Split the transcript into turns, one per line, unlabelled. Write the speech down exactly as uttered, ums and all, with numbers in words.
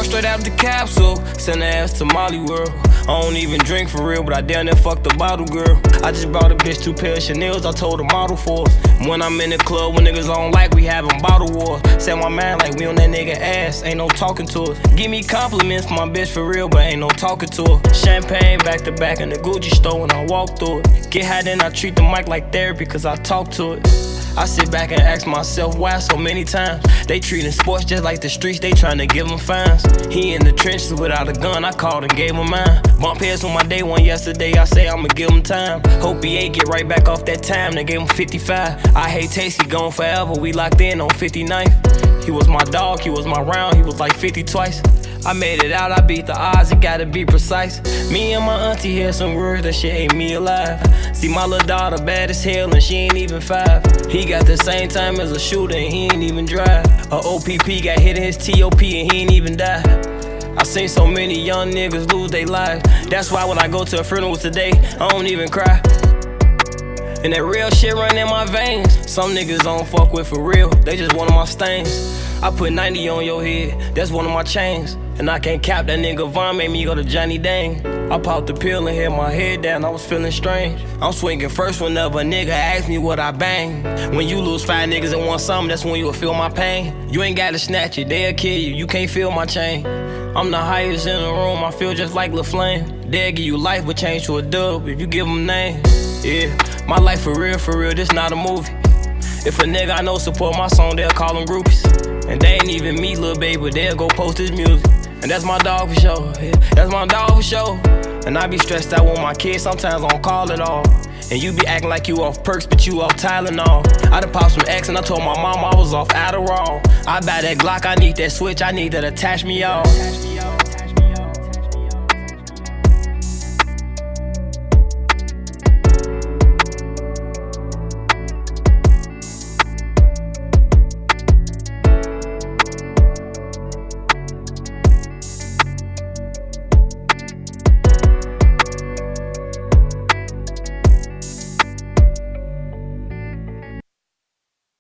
straight out the capsule, send her ass to Molly World. I don't even drink for real, but I damn near fucked the bottle, girl. I just brought a bitch two pair of Chanels, I told her model for us. When I'm in the club, when niggas don't like, we having bottle wars. Set my mind like we on that nigga ass, ain't no talking to us. Give me compliments for my bitch for real, but ain't no talking to her. Champagne back to back in the Gucci store when I walk through it. Get high, then I treat the mic like therapy, cause I talk to it. I sit back and ask myself why so many times they treating sports just like the streets, they tryna give him fines. He in the trenches without a gun, I called and gave him mine. Bump heads on my day one yesterday, I say I'ma give him time. Hope he ain't get right back off that time, they gave him fifty-five. I hate Taste, he gone forever, we locked in on fifty-ninth. He was my dog, he was my round, he was like fifty twice. I made it out, I beat the odds, it gotta be precise. Me and my auntie had some words, that shit ate me alive. See my little daughter bad as hell and she ain't even five. He got the same time as a shooter and he ain't even drive. A O P P got hit in his T O P and he ain't even die. I seen so many young niggas lose their lives. That's why when I go to a funeral today, I don't even cry. And that real shit run in my veins. Some niggas don't fuck with for real, they just one of my stains. I put ninety on your head, that's one of my chains. And I can't cap that nigga Von made me go to Johnny Dang. I popped the pill and held my head down, I was feeling strange. I'm swinging first whenever a nigga asks me what I bang. When you lose five niggas in one summer, that's when you'll feel my pain. You ain't gotta snatch it, they'll kill you, you can't feel my chain. I'm the highest in the room, I feel just like LaFlame. They'll give you life but change to a dub if you give them names. Yeah, my life for real, for real, this not a movie. If a nigga I know support my song, they'll call them groupies. And they ain't even me, lil' baby, but they'll go post his music. And that's my dog for sure, yeah, that's my dog for sure. And I be stressed out with my kids, sometimes I don't call it all. And you be acting like you off perks, but you off Tylenol. I done popped some X and I told my mom I was off Adderall. I buy that Glock, I need that switch, I need that attach me, y'all.